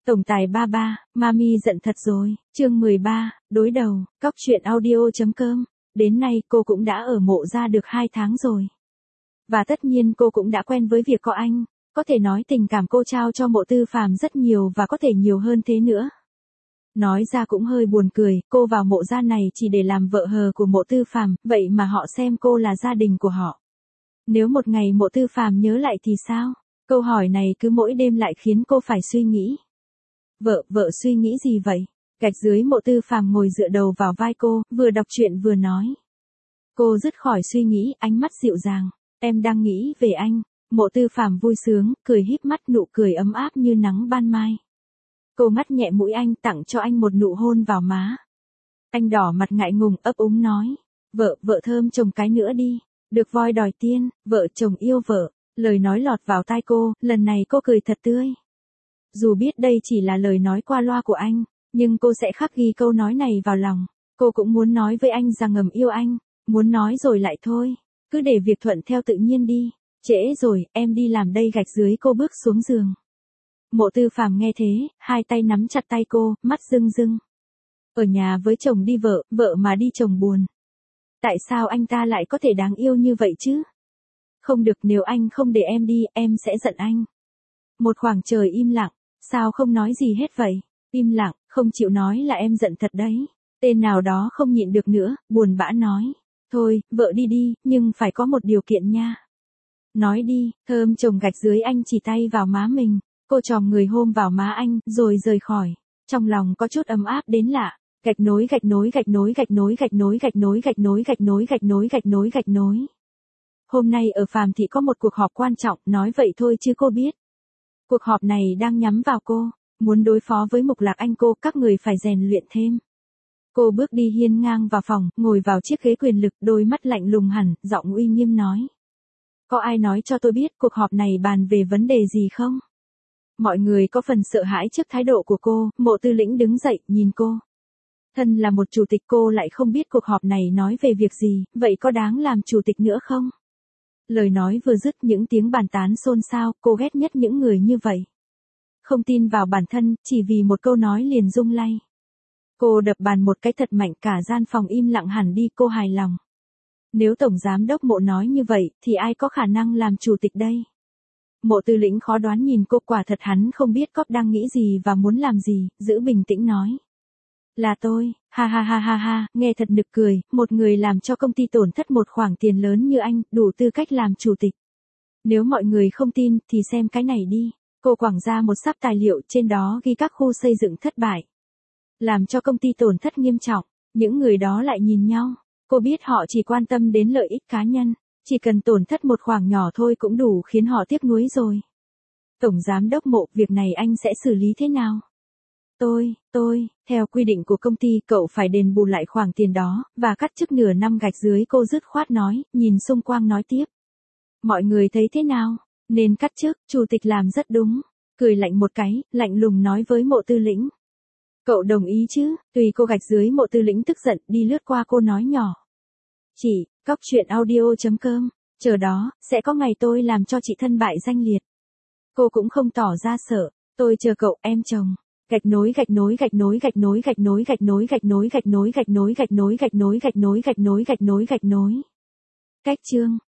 Tổng tài ba ba, Mami giận thật rồi, chương 13, đối đầu, cóc truyện audio.com. Đến nay cô cũng đã ở Mộ Gia được 2 tháng rồi. Và tất nhiên cô cũng đã quen với việc có anh, có thể nói tình cảm cô trao cho Mộ Tư Phàm rất nhiều và có thể nhiều hơn thế nữa. Nói ra cũng hơi buồn cười, cô vào Mộ Gia này chỉ để làm vợ hờ của Mộ Tư Phàm, vậy mà họ xem cô là gia đình của họ. Nếu một ngày Mộ Tư Phàm nhớ lại thì sao? Câu hỏi này cứ mỗi đêm lại khiến cô phải suy nghĩ. Vợ suy nghĩ gì vậy? Gạch dưới Mộ Tư Phàm ngồi dựa đầu vào vai cô, vừa đọc truyện vừa nói. Cô dứt khỏi suy nghĩ, ánh mắt dịu dàng. Em đang nghĩ về anh. Mộ Tư Phàm vui sướng, cười híp mắt, nụ cười ấm áp như nắng ban mai. Cô ngắt nhẹ mũi anh, tặng cho anh một nụ hôn vào má. Anh đỏ mặt ngại ngùng, ấp úng nói. Vợ thơm chồng cái nữa đi. Được voi đòi tiên, vợ chồng yêu vợ. Lời nói lọt vào tai cô, lần này cô cười thật tươi. Dù biết đây chỉ là lời nói qua loa của anh, nhưng cô sẽ khắc ghi câu nói này vào lòng. Cô cũng muốn nói với anh rằng ngầm yêu anh, muốn nói rồi lại thôi. Cứ để việc thuận theo tự nhiên đi. Trễ rồi, em đi làm đây. Gạch dưới cô bước xuống giường. Mộ Tư Phàm nghe thế, hai tay nắm chặt tay cô, mắt rưng rưng. Ở nhà với chồng đi vợ mà đi chồng buồn. Tại sao anh ta lại có thể đáng yêu như vậy chứ? Không được, nếu anh không để em đi, em sẽ giận anh. Một khoảng trời im lặng, sao không nói gì hết vậy? Im lặng, không chịu nói là em giận thật đấy. Tên nào đó không nhịn được nữa, buồn bã nói. Thôi, vợ đi đi, nhưng phải có một điều kiện nha. Nói đi, thơm chồng. Gạch dưới anh chỉ tay vào má mình. Cô chòm người hôn vào má anh, rồi rời khỏi. Trong lòng có chút ấm áp đến lạ. Gạch nối. Hôm nay ở Phàm Thị có một cuộc họp quan trọng, nói vậy thôi chứ cô biết. Cuộc họp này đang nhắm vào cô, muốn đối phó với Mục Lạc Anh cô, các người phải rèn luyện thêm. Cô bước đi hiên ngang vào phòng, ngồi vào chiếc ghế quyền lực, đôi mắt lạnh lùng hẳn, giọng uy nghiêm nói. Có ai nói cho tôi biết cuộc họp này bàn về vấn đề gì không? Mọi người có phần sợ hãi trước thái độ của cô, Mộ Tư Lĩnh đứng dậy, nhìn cô. Thân là một chủ tịch cô lại không biết cuộc họp này nói về việc gì, vậy có đáng làm chủ tịch nữa không? Lời nói vừa dứt, những tiếng bàn tán xôn xao, cô ghét nhất những người như vậy. Không tin vào bản thân, chỉ vì một câu nói liền rung lay. Cô đập bàn một cái thật mạnh, cả gian phòng im lặng hẳn đi. Cô hài lòng. Nếu Tổng Giám đốc Mộ nói như vậy, thì ai có khả năng làm chủ tịch đây? Mộ Tư Lĩnh khó đoán nhìn cô, quả thật hắn không biết cóp đang nghĩ gì và muốn làm gì, giữ bình tĩnh nói. Là tôi, ha, nghe thật nực cười, một người làm cho công ty tổn thất một khoản tiền lớn như anh, đủ tư cách làm chủ tịch. Nếu mọi người không tin, thì xem cái này đi. Cô quẳng ra một sắp tài liệu, trên đó ghi các khu xây dựng thất bại. Làm cho công ty tổn thất nghiêm trọng, những người đó lại nhìn nhau. Cô biết họ chỉ quan tâm đến lợi ích cá nhân, chỉ cần tổn thất một khoản nhỏ thôi cũng đủ khiến họ tiếc nuối rồi. Tổng Giám đốc Mộ, việc này anh sẽ xử lý thế nào? Theo quy định của công ty, cậu phải đền bù lại khoản tiền đó, và cắt chức nửa năm. Gạch dưới cô dứt khoát nói, nhìn xung quanh nói tiếp. Mọi người thấy thế nào? Nên cắt chức, chủ tịch làm rất đúng. Cười lạnh một cái, lạnh lùng nói với Mộ Tư Lĩnh. Cậu đồng ý chứ? Tùy cô. Gạch dưới Mộ Tư Lĩnh tức giận, đi lướt qua cô nói nhỏ. Chị, cóc truyện audio.com, chờ đó, sẽ có ngày tôi làm cho chị thân bại danh liệt. Cô cũng không tỏ ra sợ, tôi chờ cậu, em chồng. Gạch nối. Cách chương